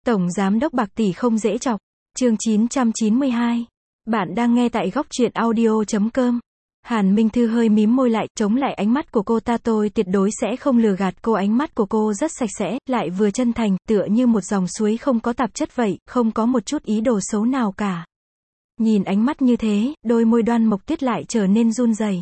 Tổng giám đốc bạc tỷ không dễ chọc. Chương 992. Bạn đang nghe tại góc truyện audio.com. Hàn Minh Thư hơi mím môi lại, chống lại ánh mắt của cô ta. Tôi tuyệt đối sẽ không lừa gạt cô. Ánh mắt của cô rất sạch sẽ, lại vừa chân thành, tựa như một dòng suối không có tạp chất vậy, không có một chút ý đồ xấu nào cả. Nhìn ánh mắt như thế, đôi môi Đoan Mộc Tuyết lại trở nên run rẩy.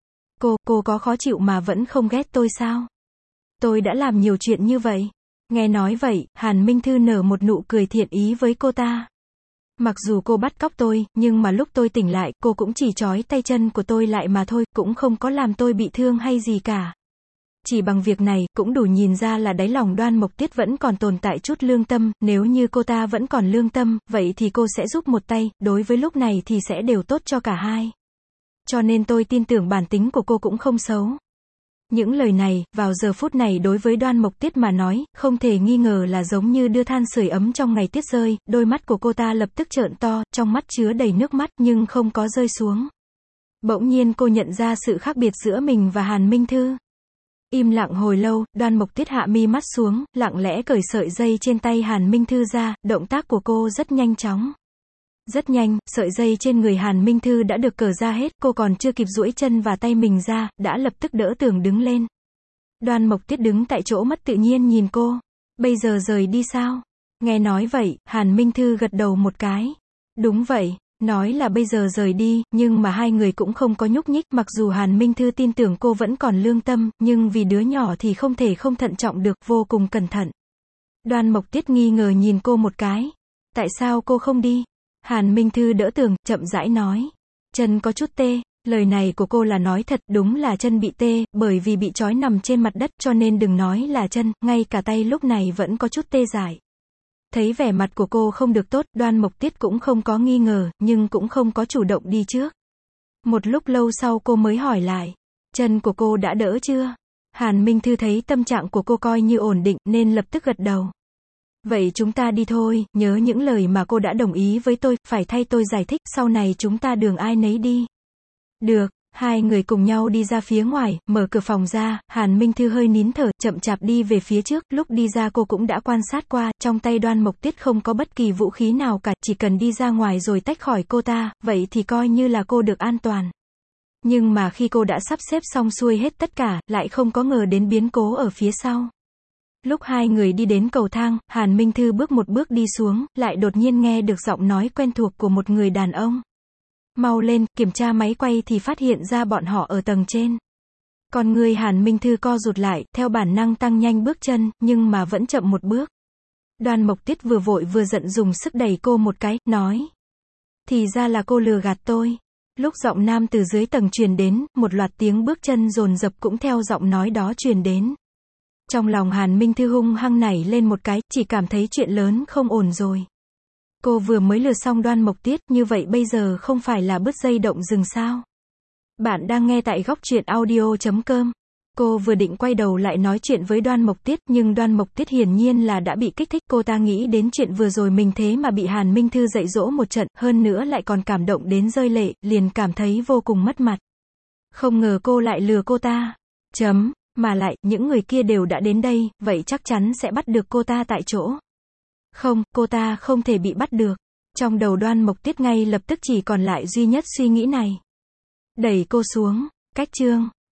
Cô có khó chịu mà vẫn không ghét tôi sao? Tôi đã làm nhiều chuyện như vậy. Nghe nói vậy, Hàn Minh Thư nở một nụ cười thiện ý với cô ta. Mặc dù cô bắt cóc tôi, nhưng mà lúc tôi tỉnh lại, cô cũng chỉ trói tay chân của tôi lại mà thôi, cũng không có làm tôi bị thương hay gì cả. Chỉ bằng việc này, cũng đủ nhìn ra là đáy lòng Đoan Mộc Tuyết vẫn còn tồn tại chút lương tâm. Nếu như cô ta vẫn còn lương tâm, vậy thì cô sẽ giúp một tay, đối với lúc này thì sẽ đều tốt cho cả hai. Cho nên tôi tin tưởng bản tính của cô cũng không xấu. Những lời này, vào giờ phút này đối với Đoan Mộc Tuyết mà nói, không thể nghi ngờ là giống như đưa than sưởi ấm trong ngày tuyết rơi. Đôi mắt của cô ta lập tức trợn to, trong mắt chứa đầy nước mắt nhưng không có rơi xuống. Bỗng nhiên cô nhận ra sự khác biệt giữa mình và Hàn Minh Thư. Im lặng hồi lâu, Đoan Mộc Tuyết hạ mi mắt xuống, lặng lẽ cởi sợi dây trên tay Hàn Minh Thư ra. Động tác của cô rất nhanh chóng. Rất nhanh, sợi dây trên người Hàn Minh Thư đã được cởi ra hết, cô còn chưa kịp duỗi chân và tay mình ra, đã lập tức đỡ tường đứng lên. Đoan Mộc Tuyết đứng tại chỗ mất tự nhiên nhìn cô. Bây giờ rời đi sao? Nghe nói vậy, Hàn Minh Thư gật đầu một cái. Đúng vậy, nói là bây giờ rời đi, nhưng mà hai người cũng không có nhúc nhích. Mặc dù Hàn Minh Thư tin tưởng cô vẫn còn lương tâm, nhưng vì đứa nhỏ thì không thể không thận trọng được, vô cùng cẩn thận. Đoan Mộc Tuyết nghi ngờ nhìn cô một cái. Tại sao cô không đi? Hàn Minh Thư đỡ tường, chậm rãi nói. Chân có chút tê. Lời này của cô là nói thật, đúng là chân bị tê, bởi vì bị trói nằm trên mặt đất, cho nên đừng nói là chân, ngay cả tay lúc này vẫn có chút tê dại. Thấy vẻ mặt của cô không được tốt, Đoan Mộc Tuyết cũng không có nghi ngờ, nhưng cũng không có chủ động đi trước. Một lúc lâu sau cô mới hỏi lại. Chân của cô đã đỡ chưa? Hàn Minh Thư thấy tâm trạng của cô coi như ổn định, nên lập tức gật đầu. Vậy chúng ta đi thôi, nhớ những lời mà cô đã đồng ý với tôi, phải thay tôi giải thích, sau này chúng ta đường ai nấy đi. Được, hai người cùng nhau đi ra phía ngoài, mở cửa phòng ra, Hàn Minh Thư hơi nín thở, chậm chạp đi về phía trước, lúc đi ra cô cũng đã quan sát qua, trong tay Đoan Mộc Tuyết không có bất kỳ vũ khí nào cả, chỉ cần đi ra ngoài rồi tách khỏi cô ta, vậy thì coi như là cô được an toàn. Nhưng mà khi cô đã sắp xếp xong xuôi hết tất cả, lại không có ngờ đến biến cố ở phía sau. Lúc hai người đi đến cầu thang, Hàn Minh Thư bước một bước đi xuống, lại đột nhiên nghe được giọng nói quen thuộc của một người đàn ông. Mau lên, kiểm tra máy quay thì phát hiện ra bọn họ ở tầng trên. Con người Hàn Minh Thư co rụt lại, theo bản năng tăng nhanh bước chân, nhưng mà vẫn chậm một bước. Đoan Mộc Tuyết vừa vội vừa giận dùng sức đẩy cô một cái, nói. Thì ra là cô lừa gạt tôi. Lúc giọng nam từ dưới tầng truyền đến, một loạt tiếng bước chân dồn dập cũng theo giọng nói đó truyền đến. Trong lòng Hàn Minh Thư hung hăng nảy lên một cái, chỉ cảm thấy chuyện lớn không ổn rồi. Cô vừa mới lừa xong Đoan Mộc Tuyết, như vậy bây giờ không phải là bứt dây động rừng sao? Bạn đang nghe tại góc truyện audio.com. Cô vừa định quay đầu lại nói chuyện với Đoan Mộc Tuyết, nhưng Đoan Mộc Tuyết hiển nhiên là đã bị kích thích, cô ta nghĩ đến chuyện vừa rồi mình thế mà bị Hàn Minh Thư dạy dỗ một trận, hơn nữa lại còn cảm động đến rơi lệ, liền cảm thấy vô cùng mất mặt. Không ngờ cô lại lừa cô ta. Mà lại, những người kia đều đã đến đây, vậy chắc chắn sẽ bắt được cô ta tại chỗ. Không, cô ta không thể bị bắt được. Trong đầu Đoan Mộc Tuyết ngay lập tức chỉ còn lại duy nhất suy nghĩ này. Đẩy cô xuống. Cách chương